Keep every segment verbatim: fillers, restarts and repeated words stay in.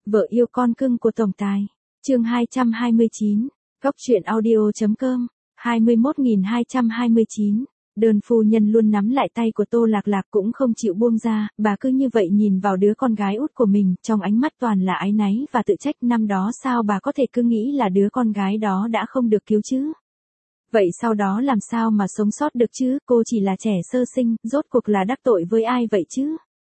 Vợ yêu con cưng của tổng tài. Chương hai trăm hai mươi chín. Góc truyện audio.com. hai mươi mốt nghìn hai trăm hai mươi chín. Đơn phu nhân luôn nắm lại tay của Tô Lạc Lạc cũng không chịu buông ra, bà cứ như vậy nhìn vào đứa con gái út của mình, trong ánh mắt toàn là áy náy và tự trách. Năm đó sao bà có thể cứ nghĩ là đứa con gái đó đã không được cứu chứ? Vậy sau đó làm sao mà sống sót được chứ? Cô chỉ là trẻ sơ sinh, rốt cuộc là đắc tội với ai vậy chứ?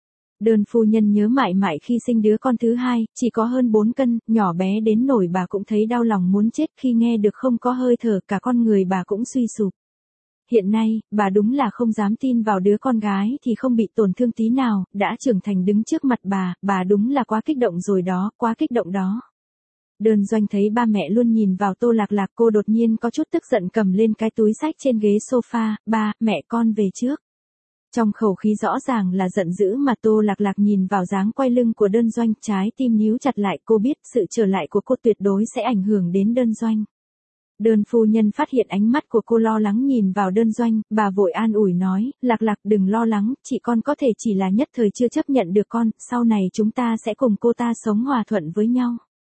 Đơn phu nhân nhớ mãi mãi khi sinh đứa con thứ hai, chỉ có hơn bốn cân, nhỏ bé đến nổi bà cũng thấy đau lòng muốn chết khi nghe được không có hơi thở, cả con người bà cũng suy sụp. Hiện nay, bà đúng là không dám tin vào đứa con gái thì không bị tổn thương tí nào, đã trưởng thành đứng trước mặt bà, bà đúng là quá kích động rồi đó, quá kích động đó. Đơn Doanh thấy ba mẹ luôn nhìn vào Tô Lạc Lạc, cô đột nhiên có chút tức giận cầm lên cái túi xách trên ghế sofa, ba, mẹ con về trước. Trong khẩu khí rõ ràng là giận dữ mà Tô Lạc Lạc nhìn vào dáng quay lưng của Đơn Doanh, trái tim níu chặt lại, cô biết sự trở lại của cô tuyệt đối sẽ ảnh hưởng đến Đơn Doanh. Đơn phu nhân phát hiện ánh mắt của cô lo lắng nhìn vào Đơn Doanh, bà vội an ủi nói, Lạc Lạc đừng lo lắng, chị con có thể chỉ là nhất thời chưa chấp nhận được con, sau này chúng ta sẽ cùng cô ta sống hòa thuận với nhau.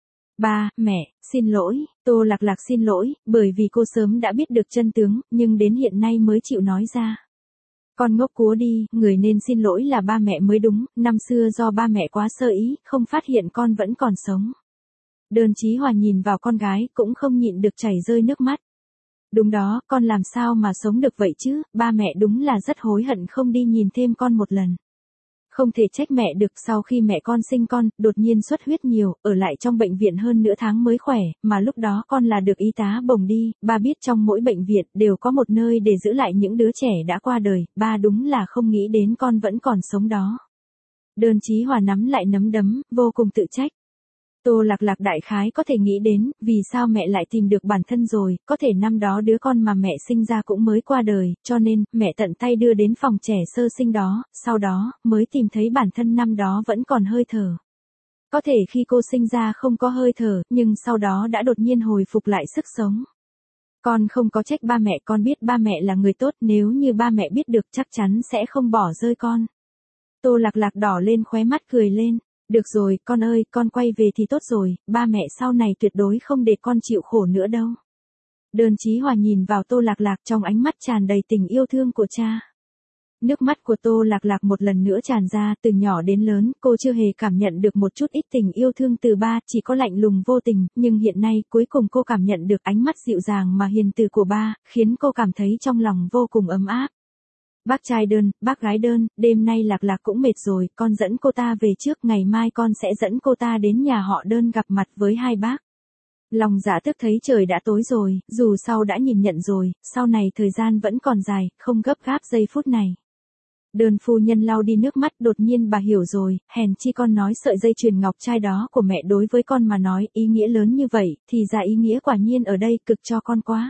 Ba, mẹ, xin lỗi, Tô Lạc Lạc xin lỗi, bởi vì cô sớm đã biết được chân tướng, nhưng đến hiện nay mới chịu nói ra. Con ngốc cúa đi, người nên xin lỗi là ba mẹ mới đúng, năm xưa do ba mẹ quá sơ ý, không phát hiện con vẫn còn sống. Đơn Chí Hòa nhìn vào con gái, cũng không nhịn được chảy rơi nước mắt. Đúng đó, con làm sao mà sống được vậy chứ, ba mẹ đúng là rất hối hận không đi nhìn thêm con một lần. Không thể trách mẹ được, sau khi mẹ con sinh con, đột nhiên xuất huyết nhiều, ở lại trong bệnh viện hơn nửa tháng mới khỏe, mà lúc đó con là được y tá bồng đi, ba biết trong mỗi bệnh viện đều có một nơi để giữ lại những đứa trẻ đã qua đời, ba đúng là không nghĩ đến con vẫn còn sống đó. Đơn Chí Hòa nắm lại nắm đấm, vô cùng tự trách. Tô Lạc Lạc đại khái có thể nghĩ đến, vì sao mẹ lại tìm được bản thân rồi, có thể năm đó đứa con mà mẹ sinh ra cũng mới qua đời, cho nên, mẹ tận tay đưa đến phòng trẻ sơ sinh đó, sau đó, mới tìm thấy bản thân năm đó vẫn còn hơi thở. Có thể khi cô sinh ra không có hơi thở, nhưng sau đó đã đột nhiên hồi phục lại sức sống. Con không có trách ba mẹ, con biết ba mẹ là người tốt, nếu như ba mẹ biết được chắc chắn sẽ không bỏ rơi con. Tô Lạc Lạc đỏ lên khóe mắt cười lên. Được rồi, con ơi, con quay về thì tốt rồi, ba mẹ sau này tuyệt đối không để con chịu khổ nữa đâu. Đơn Chí Hòa nhìn vào Tô Lạc Lạc trong ánh mắt tràn đầy tình yêu thương của cha. Nước mắt của Tô Lạc Lạc một lần nữa tràn ra, từ nhỏ đến lớn, cô chưa hề cảm nhận được một chút ít tình yêu thương từ ba, chỉ có lạnh lùng vô tình, nhưng hiện nay, cuối cùng cô cảm nhận được ánh mắt dịu dàng mà hiền từ của ba, khiến cô cảm thấy trong lòng vô cùng ấm áp. Bác trai Đơn, bác gái Đơn, đêm nay Lạc Lạc cũng mệt rồi, con dẫn cô ta về trước, ngày mai con sẽ dẫn cô ta đến nhà họ Đơn gặp mặt với hai bác. Lòng Dạ Tước thấy trời đã tối rồi, dù sau đã nhìn nhận rồi, sau này thời gian vẫn còn dài, không gấp gáp giây phút này. Đơn phu nhân lau đi nước mắt, đột nhiên bà hiểu rồi, hèn chi con nói sợi dây chuyền ngọc trai đó của mẹ đối với con mà nói, ý nghĩa lớn như vậy, thì ra ý nghĩa quả nhiên ở đây cực cho con quá.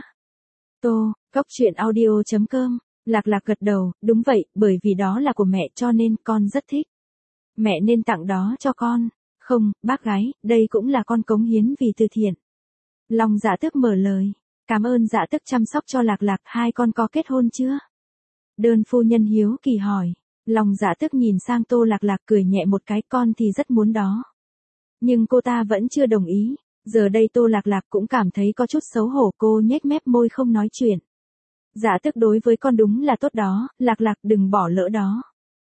Tô, góc truyện audio.com. Lạc Lạc gật đầu, đúng vậy, bởi vì đó là của mẹ cho nên con rất thích. Mẹ nên tặng đó cho con. Không, bác gái, đây cũng là con cống hiến vì từ thiện. Long Dạ Tước mở lời. Cảm ơn Dạ Tước chăm sóc cho Lạc Lạc, hai con có kết hôn chưa? Đơn phu nhân hiếu kỳ hỏi. Long Dạ Tước nhìn sang Tô Lạc Lạc cười nhẹ một cái, con thì rất muốn đó. Nhưng cô ta vẫn chưa đồng ý. Giờ đây Tô Lạc Lạc cũng cảm thấy có chút xấu hổ, cô nhếch mép môi không nói chuyện. Dạ Tước đối với con đúng là tốt đó, Lạc Lạc đừng bỏ lỡ đó.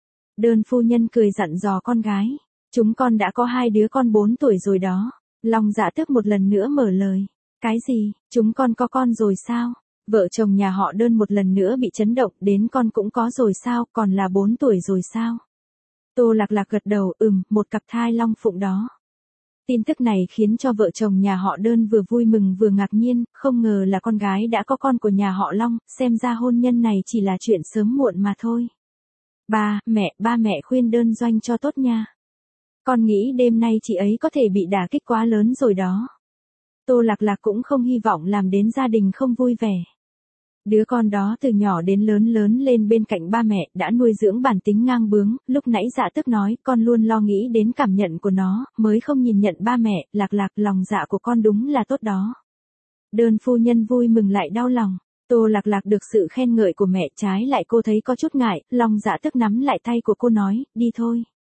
Đơn phu nhân cười dặn dò con gái. Chúng con đã có hai đứa con bốn tuổi rồi đó. Long Dạ Tước một lần nữa mở lời. Cái gì, chúng con có con rồi sao? Vợ chồng nhà họ Đơn một lần nữa bị chấn động, đến con cũng có rồi sao, còn là bốn tuổi rồi sao? Tô Lạc Lạc gật đầu, ừm, một cặp thai long phụng đó. Tin tức này khiến cho vợ chồng nhà họ Đơn vừa vui mừng vừa ngạc nhiên, không ngờ là con gái đã có con của nhà họ Long, xem ra hôn nhân này chỉ là chuyện sớm muộn mà thôi. Ba, mẹ, ba mẹ khuyên Đơn Doanh cho tốt nha. Con nghĩ đêm nay chị ấy có thể bị đả kích quá lớn rồi đó. Tô Lạc Lạc cũng không hy vọng làm đến gia đình không vui vẻ. Đứa con đó từ nhỏ đến lớn lớn lên bên cạnh ba mẹ, đã nuôi dưỡng bản tính ngang bướng, lúc nãy Dạ Tước nói, con luôn lo nghĩ đến cảm nhận của nó, mới không nhìn nhận ba mẹ, Lạc Lạc, lòng dạ của con đúng là tốt đó. Đơn phu nhân vui mừng lại đau lòng, Tô Lạc Lạc được sự khen ngợi của mẹ, trái lại cô thấy có chút ngại, lòng Dạ Tước nắm lại tay của cô nói, đi thôi.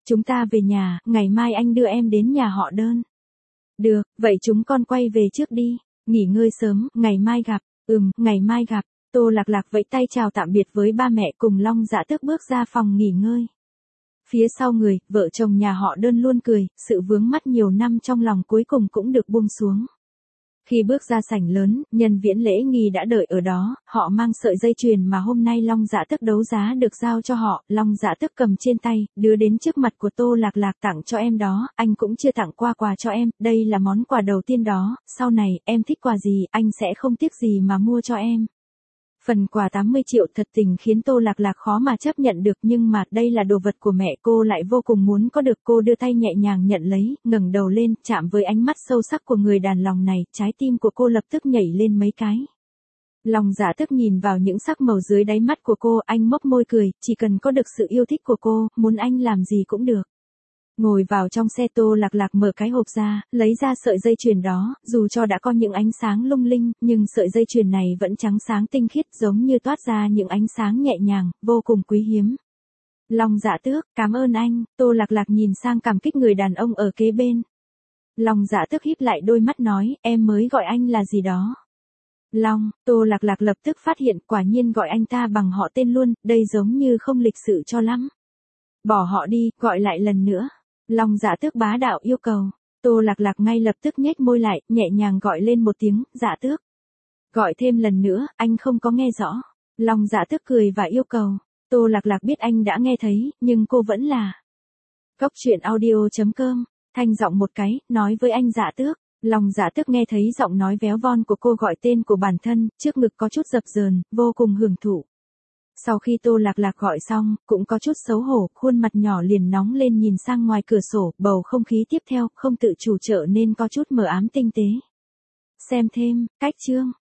Chúng ta về nhà, ngày mai anh đưa em đến nhà họ Đơn. Được, vậy chúng con quay về trước đi. Nghỉ ngơi sớm, ngày mai gặp. Ừm, ngày mai gặp. Tô Lạc Lạc vẫy tay chào tạm biệt với ba mẹ cùng Long Dạ Tước bước ra phòng nghỉ ngơi. Phía sau người, vợ chồng nhà họ Đơn luôn cười, sự vướng mắc nhiều năm trong lòng cuối cùng cũng được buông xuống. Khi bước ra sảnh lớn, nhân viên lễ nghi đã đợi ở đó, họ mang sợi dây chuyền mà hôm nay Long Dạ Tước đấu giá được giao cho họ, Long Dạ Tước cầm trên tay, đưa đến trước mặt của Tô Lạc Lạc tặng cho em đó, anh cũng chưa tặng qua quà cho em, đây là món quà đầu tiên đó, sau này, em thích quà gì, anh sẽ không tiếc gì mà mua cho em. Phần quà tám mươi triệu thật tình khiến Tô Lạc Lạc khó mà chấp nhận được nhưng mà đây là đồ vật của mẹ cô lại vô cùng muốn có được cô đưa tay nhẹ nhàng nhận lấy, ngẩng đầu lên, chạm với ánh mắt sâu sắc của người đàn lòng này, trái tim của cô lập tức nhảy lên mấy cái. Long Dạ Tước nhìn vào những sắc màu dưới đáy mắt của cô, anh mấp môi cười, chỉ cần có được sự yêu thích của cô, muốn anh làm gì cũng được. Ngồi vào trong xe Tô Lạc Lạc mở cái hộp ra, lấy ra sợi dây chuyền đó, dù cho đã có những ánh sáng lung linh, nhưng sợi dây chuyền này vẫn trắng sáng tinh khiết giống như toát ra những ánh sáng nhẹ nhàng, vô cùng quý hiếm. Long Dạ Tước, cảm ơn anh, Tô Lạc Lạc nhìn sang cảm kích người đàn ông ở kế bên. Long Dạ Tước híp lại đôi mắt nói, em mới gọi anh là gì đó. Long, Tô Lạc Lạc lập tức phát hiện quả nhiên gọi anh ta bằng họ tên luôn, đây giống như không lịch sự cho lắm. Bỏ họ đi, gọi lại lần nữa. Long Dạ Tước bá đạo yêu cầu. Tô Lạc Lạc ngay lập tức nhếch môi lại, nhẹ nhàng gọi lên một tiếng, Dạ Tước. Gọi thêm lần nữa, anh không có nghe rõ. Long Dạ Tước cười và yêu cầu. Tô Lạc Lạc biết anh đã nghe thấy, nhưng cô vẫn là. Góc truyện audio chấm com, thanh giọng một cái, nói với anh Dạ Tước. Long Dạ Tước nghe thấy giọng nói véo von của cô gọi tên của bản thân, trước ngực có chút dập dờn, vô cùng hưởng thụ. Sau khi Tô Lạc Lạc gọi xong, cũng có chút xấu hổ, khuôn mặt nhỏ liền nóng lên nhìn sang ngoài cửa sổ, bầu không khí tiếp theo, không tự chủ trở nên có chút mờ ám tinh tế. Xem thêm, cách chương.